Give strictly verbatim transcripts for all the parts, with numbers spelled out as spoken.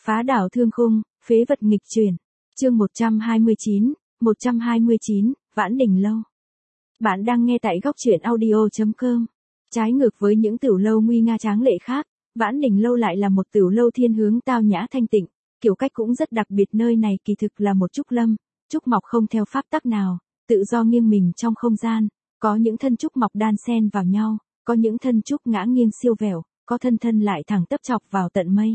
Phá đảo thương khung, phế vật nghịch chuyển. Chương một trăm hai mươi chín, một trăm hai mươi chín, Vãn Đình Lâu. Bạn đang nghe tại góc truyện audio chấm com. Trái ngược với những tiểu lâu nguy nga tráng lệ khác, Vãn Đình Lâu lại là một tiểu lâu thiên hướng tao nhã thanh tịnh, kiểu cách cũng rất đặc biệt. Nơi này kỳ thực là một trúc lâm, trúc mọc không theo pháp tắc nào, tự do nghiêng mình trong không gian, có những thân trúc mọc đan xen vào nhau, có những thân trúc ngã nghiêng siêu vẹo, có thân thân lại thẳng tắp chọc vào tận mây.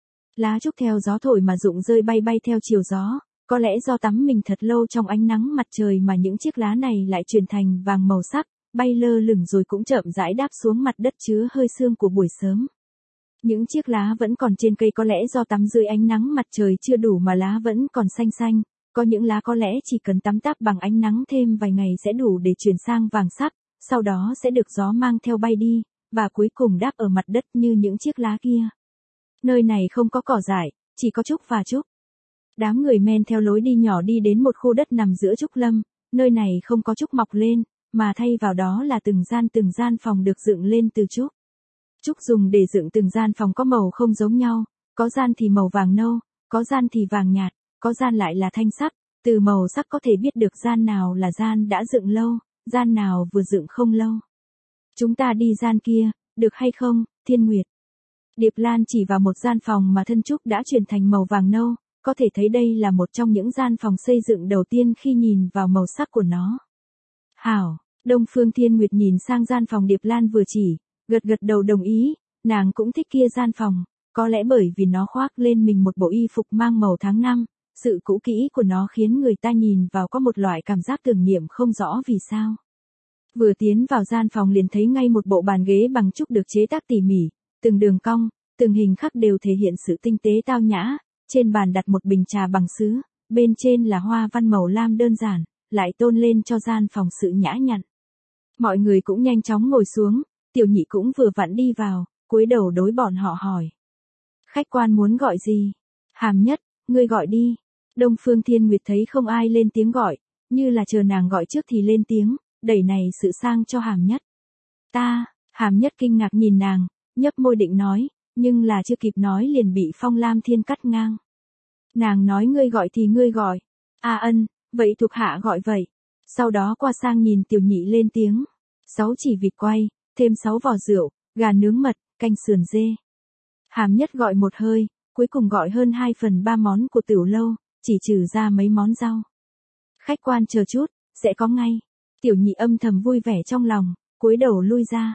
Lá trúc theo gió thổi mà rụng rơi bay bay theo chiều gió, có lẽ do tắm mình thật lâu trong ánh nắng mặt trời mà những chiếc lá này lại chuyển thành vàng màu sắc, bay lơ lửng rồi cũng chậm rãi đáp xuống mặt đất chứa hơi sương của buổi sớm. Những chiếc lá vẫn còn trên cây có lẽ do tắm dưới ánh nắng mặt trời chưa đủ mà lá vẫn còn xanh xanh, có những lá có lẽ chỉ cần tắm táp bằng ánh nắng thêm vài ngày sẽ đủ để chuyển sang vàng sắc, sau đó sẽ được gió mang theo bay đi, và cuối cùng đáp ở mặt đất như những chiếc lá kia. Nơi này không có cỏ dại, chỉ có trúc và trúc. Đám người men theo lối đi nhỏ đi đến một khu đất nằm giữa trúc lâm, nơi này không có trúc mọc lên, mà thay vào đó là từng gian từng gian phòng được dựng lên từ trúc. Trúc dùng để dựng từng gian phòng có màu không giống nhau, có gian thì màu vàng nâu, có gian thì vàng nhạt, có gian lại là thanh sắc, từ màu sắc có thể biết được gian nào là gian đã dựng lâu, gian nào vừa dựng không lâu. Chúng ta đi gian kia, được hay không, Thiên Nguyệt? Điệp Lan chỉ vào một gian phòng mà thân trúc đã chuyển thành màu vàng nâu, có thể thấy đây là một trong những gian phòng xây dựng đầu tiên khi nhìn vào màu sắc của nó. Hảo, Đông Phương Thiên Nguyệt nhìn sang gian phòng Điệp Lan vừa chỉ, gật gật đầu đồng ý, nàng cũng thích kia gian phòng, có lẽ bởi vì nó khoác lên mình một bộ y phục mang màu tháng năm, sự cũ kỹ của nó khiến người ta nhìn vào có một loại cảm giác tưởng niệm không rõ vì sao. Vừa tiến vào gian phòng liền thấy ngay một bộ bàn ghế bằng trúc được chế tác tỉ mỉ, từng đường cong, từng hình khắc đều thể hiện sự tinh tế tao nhã, trên bàn đặt một bình trà bằng sứ, bên trên là hoa văn màu lam đơn giản, lại tôn lên cho gian phòng sự nhã nhặn. Mọi người cũng nhanh chóng ngồi xuống, Tiểu Nhị cũng vừa vặn đi vào, cúi đầu đối bọn họ hỏi. Khách quan muốn gọi gì? Hàm Nhất, ngươi gọi đi. Đông Phương Thiên Nguyệt thấy không ai lên tiếng gọi, như là chờ nàng gọi trước thì lên tiếng, đẩy này sự sang cho Hàm Nhất. Ta, Hàm Nhất kinh ngạc nhìn nàng, nhấp môi định nói, nhưng là chưa kịp nói liền bị Phong Lam Thiên cắt ngang. Nàng nói ngươi gọi thì ngươi gọi. A ân, vậy thuộc hạ gọi vậy. Sau đó qua sang nhìn Tiểu Nhị lên tiếng. Sáu chỉ vịt quay, thêm sáu vò rượu, gà nướng mật, canh sườn dê. Hàm Nhất gọi một hơi, cuối cùng gọi hơn hai phần ba món của tiểu lâu, chỉ trừ ra mấy món rau. Khách quan chờ chút, sẽ có ngay. Tiểu Nhị âm thầm vui vẻ trong lòng, cúi đầu lui ra.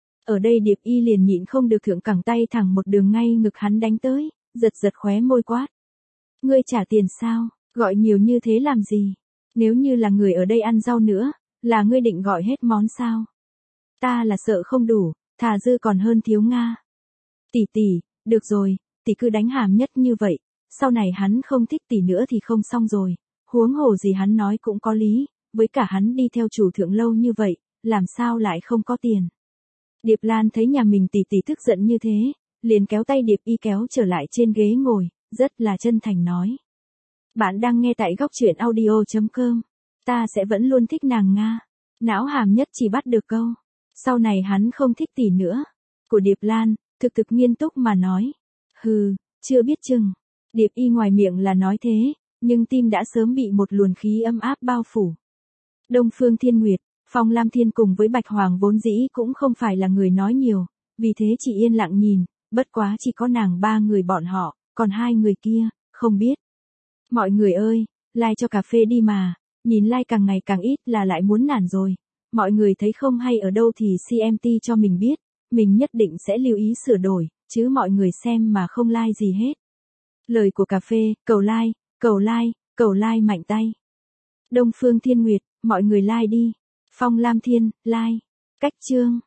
Ở đây Điệp Y liền nhịn không được thượng cẳng tay thẳng một đường ngay ngực hắn đánh tới, giật giật khóe môi quát. Ngươi trả tiền sao, gọi nhiều như thế làm gì? Nếu như là người ở đây ăn rau nữa, là ngươi định gọi hết món sao? Ta là sợ không đủ, thà dư còn hơn thiếu Nga. Tỷ tỷ, được rồi, tỷ cứ đánh Hàm Nhất như vậy, sau này hắn không thích tỷ nữa thì không xong rồi, huống hồ gì hắn nói cũng có lý, với cả hắn đi theo chủ thượng lâu như vậy, làm sao lại không có tiền. Điệp Lan thấy nhà mình tỷ tỷ tức giận như thế, liền kéo tay Điệp Y kéo trở lại trên ghế ngồi, rất là chân thành nói. Bạn đang nghe tại góc truyện audio chấm com, ta sẽ vẫn luôn thích nàng Nga. Não Hàm Nhất chỉ bắt được câu, sau này hắn không thích tỷ nữa. Của Điệp Lan, thực thực nghiêm túc mà nói. Hừ, chưa biết chừng. Điệp Y ngoài miệng là nói thế, nhưng tim đã sớm bị một luồng khí ấm áp bao phủ. Đông Phương Thiên Nguyệt, Phong Lam Thiên cùng với Bạch Hoàng vốn dĩ cũng không phải là người nói nhiều, vì thế chỉ yên lặng nhìn, bất quá chỉ có nàng ba người bọn họ, còn hai người kia, không biết. Mọi người ơi, like cho cà phê đi mà, nhìn like càng ngày càng ít là lại muốn nản rồi. Mọi người thấy không hay ở đâu thì xê em tê cho mình biết, mình nhất định sẽ lưu ý sửa đổi, chứ mọi người xem mà không like gì hết. Lời của cà phê, cầu like, cầu like, cầu like mạnh tay. Đông Phương Thiên Nguyệt, mọi người like đi. Phong Lam Thiên, like. Cách chương.